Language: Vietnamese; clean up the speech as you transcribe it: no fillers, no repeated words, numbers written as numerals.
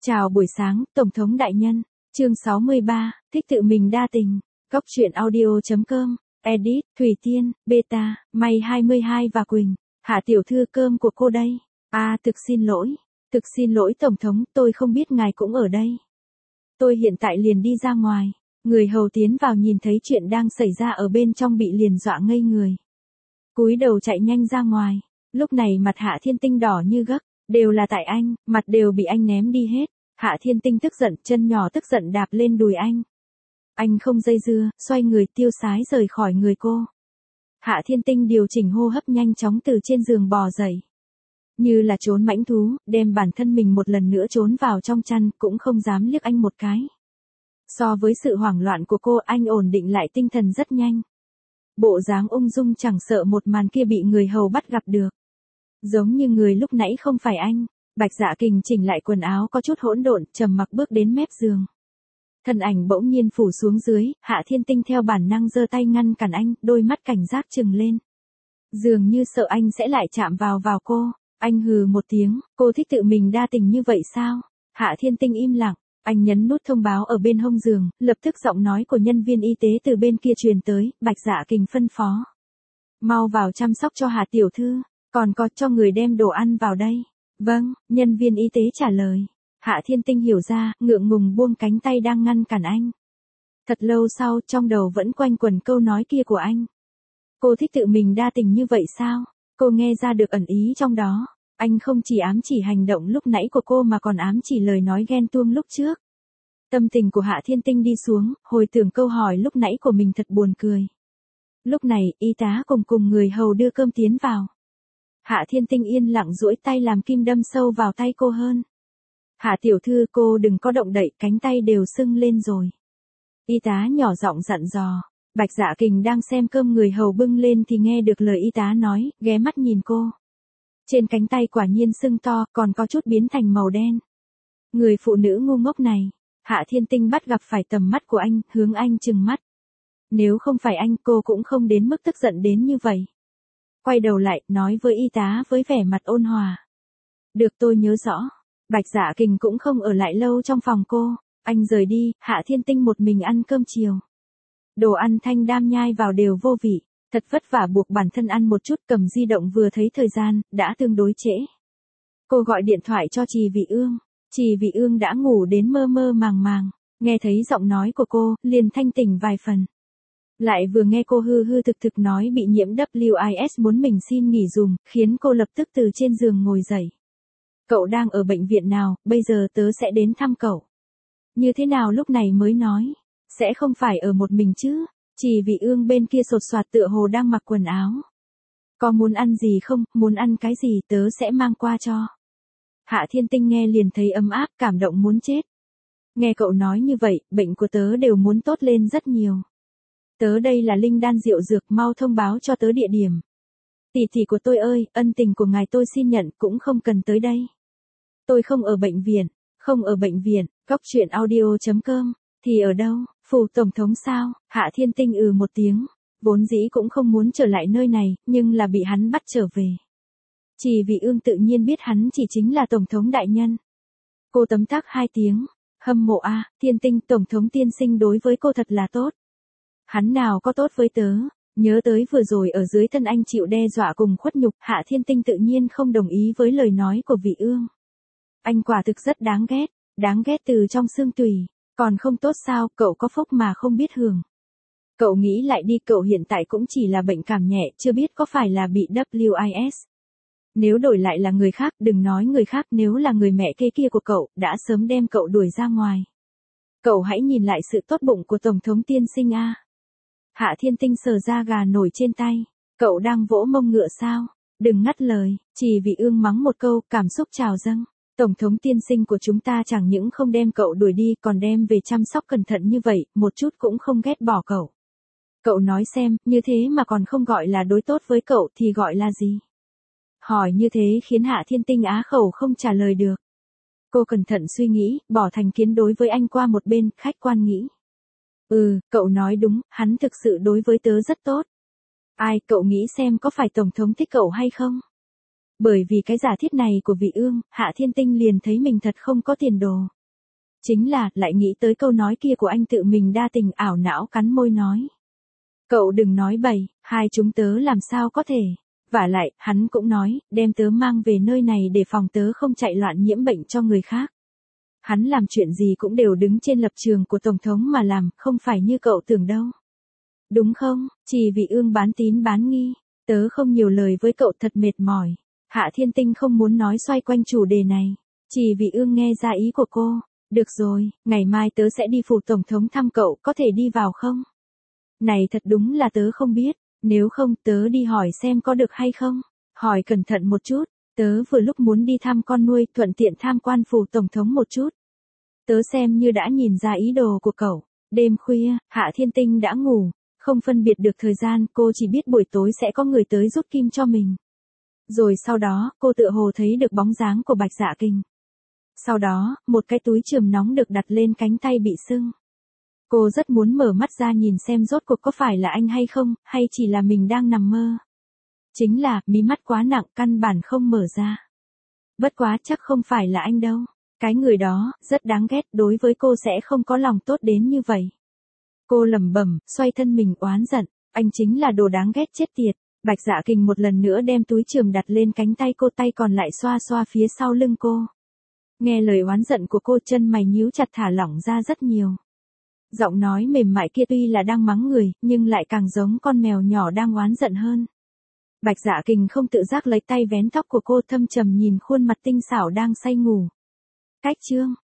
Chào buổi sáng, Tổng thống đại nhân. Chương 63, thích tự mình đa tình. Góc truyện audio.com. Edit, Thủy Tiên, Beta, May 22 và Quỳnh. Hạ tiểu thư cơm của cô đây. Thực xin lỗi Tổng thống, tôi không biết ngài cũng ở đây. Tôi hiện tại liền đi ra ngoài. Người hầu tiến vào nhìn thấy chuyện đang xảy ra ở bên trong bị liền dọa ngây người. Cúi đầu chạy nhanh ra ngoài. Lúc này mặt Hạ Thiên Tinh đỏ như gấc. Đều là tại anh, mặt đều bị anh ném đi hết. Hạ Thiên Tinh tức giận, chân nhỏ tức giận đạp lên đùi anh. Anh không dây dưa, xoay người tiêu sái rời khỏi người cô. Hạ Thiên Tinh điều chỉnh hô hấp nhanh chóng từ trên giường bò dậy. Như là trốn mãnh thú, đem bản thân mình một lần nữa trốn vào trong chăn, cũng không dám liếc anh một cái. So với sự hoảng loạn của cô, anh ổn định lại tinh thần rất nhanh. Bộ dáng ung dung chẳng sợ một màn kia bị người hầu bắt gặp được. Giống như người lúc nãy không phải anh. Bạch Dạ Kình chỉnh lại quần áo có chút hỗn độn, trầm mặc bước đến mép giường. Thân ảnh bỗng nhiên phủ xuống dưới, Hạ Thiên Tinh theo bản năng giơ tay ngăn cản anh, đôi mắt cảnh giác trừng lên. Dường như sợ anh sẽ lại chạm vào cô. Anh hừ một tiếng, cô thích tự mình đa tình như vậy sao? Hạ Thiên Tinh im lặng, anh nhấn nút thông báo ở bên hông giường, lập tức giọng nói của nhân viên y tế từ bên kia truyền tới, Bạch Dạ Kình phân phó. Mau vào chăm sóc cho Hạ tiểu thư, còn có cho người đem đồ ăn vào đây. Vâng, nhân viên y tế trả lời. Hạ Thiên Tinh hiểu ra, ngượng ngùng buông cánh tay đang ngăn cản anh. Thật lâu sau, trong đầu vẫn quanh quẩn câu nói kia của anh. Cô thích tự mình đa tình như vậy sao? Cô nghe ra được ẩn ý trong đó. Anh không chỉ ám chỉ hành động lúc nãy của cô mà còn ám chỉ lời nói ghen tuông lúc trước. Tâm tình của Hạ Thiên Tinh đi xuống, hồi tưởng câu hỏi lúc nãy của mình thật buồn cười. Lúc này, y tá cùng người hầu đưa cơm tiến vào. Hạ Thiên Tinh yên lặng duỗi tay làm kim đâm sâu vào tay cô hơn. Hạ tiểu thư, cô đừng có động đậy, cánh tay đều sưng lên rồi. Y tá nhỏ giọng dặn dò. Bạch Dạ Kình đang xem cơm người hầu bưng lên thì nghe được lời y tá nói, ghé mắt nhìn cô. Trên cánh tay quả nhiên sưng to, còn có chút biến thành màu đen. Người phụ nữ ngu ngốc này. Hạ Thiên Tinh bắt gặp phải tầm mắt của anh, hướng anh trừng mắt. Nếu không phải anh, cô cũng không đến mức tức giận đến như vậy. Quay đầu lại, nói với y tá với vẻ mặt ôn hòa. Được, tôi nhớ rõ. Bạch Dạ Kình cũng không ở lại lâu trong phòng cô. Anh rời đi, Hạ Thiên Tinh một mình ăn cơm chiều. Đồ ăn thanh đam nhai vào đều vô vị. Thật vất vả buộc bản thân ăn một chút, cầm di động vừa thấy thời gian, đã tương đối trễ. Cô gọi điện thoại cho Trì Vị Ương. Trì Vị Ương đã ngủ đến mơ mơ màng màng. Nghe thấy giọng nói của cô, liền thanh tỉnh vài phần. Lại vừa nghe cô hư thực nói bị nhiễm WIS muốn mình xin nghỉ dùm, khiến cô lập tức từ trên giường ngồi dậy. Cậu đang ở bệnh viện nào, bây giờ tớ sẽ đến thăm cậu. Như thế nào lúc này mới nói, sẽ không phải ở một mình chứ. Trì Vị Ương bên kia sột soạt tựa hồ đang mặc quần áo. Có muốn ăn gì không, muốn ăn cái gì tớ sẽ mang qua cho. Hạ Thiên Tinh nghe liền thấy ấm áp, cảm động muốn chết. Nghe cậu nói như vậy, bệnh của tớ đều muốn tốt lên rất nhiều. Tớ đây là linh đan diệu dược, mau thông báo cho tớ địa điểm. Tỷ của tôi ơi, ân tình của ngài tôi xin nhận, cũng không cần tới đây. Tôi không ở bệnh viện, góc truyện audio.com, thì ở đâu, phủ tổng thống sao? Hạ Thiên Tinh một tiếng, vốn dĩ cũng không muốn trở lại nơi này, nhưng là bị hắn bắt trở về. Trì Vị Ương tự nhiên biết hắn chỉ chính là tổng thống đại nhân. Cô tấm tắc 2 tiếng, hâm mộ Thiên Tinh, tổng thống tiên sinh đối với cô thật là tốt. Hắn nào có tốt với tớ, nhớ tới vừa rồi ở dưới thân anh chịu đe dọa cùng khuất nhục, Hạ Thiên Tinh tự nhiên không đồng ý với lời nói của Vị Ương. Anh quả thực rất đáng ghét từ trong xương tủy, còn không tốt sao, cậu có phúc mà không biết hưởng. Cậu nghĩ lại đi, cậu hiện tại cũng chỉ là bệnh cảm nhẹ, chưa biết có phải là bị WIS. Nếu đổi lại là người khác, đừng nói người khác, nếu là người mẹ kế kia của cậu, đã sớm đem cậu đuổi ra ngoài. Cậu hãy nhìn lại sự tốt bụng của Tổng thống tiên sinh Hạ Thiên Tinh sờ da gà nổi trên tay. Cậu đang vỗ mông ngựa sao? Đừng ngắt lời. Trì Vị Ương mắng một câu, cảm xúc trào dâng. Tổng thống tiên sinh của chúng ta chẳng những không đem cậu đuổi đi, còn đem về chăm sóc cẩn thận như vậy, một chút cũng không ghét bỏ cậu. Cậu nói xem, như thế mà còn không gọi là đối tốt với cậu thì gọi là gì? Hỏi như thế khiến Hạ Thiên Tinh á khẩu không trả lời được. Cô cẩn thận suy nghĩ, bỏ thành kiến đối với anh qua một bên, khách quan nghĩ. Cậu nói đúng, hắn thực sự đối với tớ rất tốt. Cậu nghĩ xem có phải tổng thống thích cậu hay không? Bởi vì cái giả thiết này của vị ương, Hạ Thiên Tinh liền thấy mình thật không có tiền đồ. Chính là, lại nghĩ tới câu nói kia của anh tự mình đa tình, ảo não cắn môi nói. Cậu đừng nói bậy, hai chúng tớ làm sao có thể. Vả lại, hắn cũng nói, đem tớ mang về nơi này để phòng tớ không chạy loạn nhiễm bệnh cho người khác. Hắn làm chuyện gì cũng đều đứng trên lập trường của Tổng thống mà làm, không phải như cậu tưởng đâu. Đúng không, chỉ vì ương bán tín bán nghi, tớ không nhiều lời với cậu thật mệt mỏi. Hạ Thiên Tinh không muốn nói xoay quanh chủ đề này, chỉ vì ương nghe ra ý của cô. Được rồi, ngày mai tớ sẽ đi phủ Tổng thống thăm cậu, có thể đi vào không? Này thật đúng là tớ không biết, nếu không tớ đi hỏi xem có được hay không. Hỏi cẩn thận một chút, tớ vừa lúc muốn đi thăm con nuôi, thuận tiện tham quan phủ Tổng thống một chút. Tớ xem như đã nhìn ra ý đồ của cậu. Đêm khuya, Hạ Thiên Tinh đã ngủ, không phân biệt được thời gian, cô chỉ biết buổi tối sẽ có người tới rút kim cho mình. Rồi sau đó, cô tựa hồ thấy được bóng dáng của Bạch Dạ Kình. Sau đó, một cái túi chườm nóng được đặt lên cánh tay bị sưng. Cô rất muốn mở mắt ra nhìn xem rốt cuộc có phải là anh hay không, hay chỉ là mình đang nằm mơ. Chính là, mí mắt quá nặng, căn bản không mở ra. Bất quá chắc không phải là anh đâu. Cái người đó, rất đáng ghét, đối với cô sẽ không có lòng tốt đến như vậy. Cô lẩm bẩm, xoay thân mình oán giận, anh chính là đồ đáng ghét chết tiệt. Bạch Dạ Kình một lần nữa đem túi chườm đặt lên cánh tay cô, tay còn lại xoa xoa phía sau lưng cô. Nghe lời oán giận của cô, chân mày nhíu chặt thả lỏng ra rất nhiều. Giọng nói mềm mại kia tuy là đang mắng người, nhưng lại càng giống con mèo nhỏ đang oán giận hơn. Bạch Dạ Kình không tự giác lấy tay vén tóc của cô, thâm trầm nhìn khuôn mặt tinh xảo đang say ngủ. Cách chương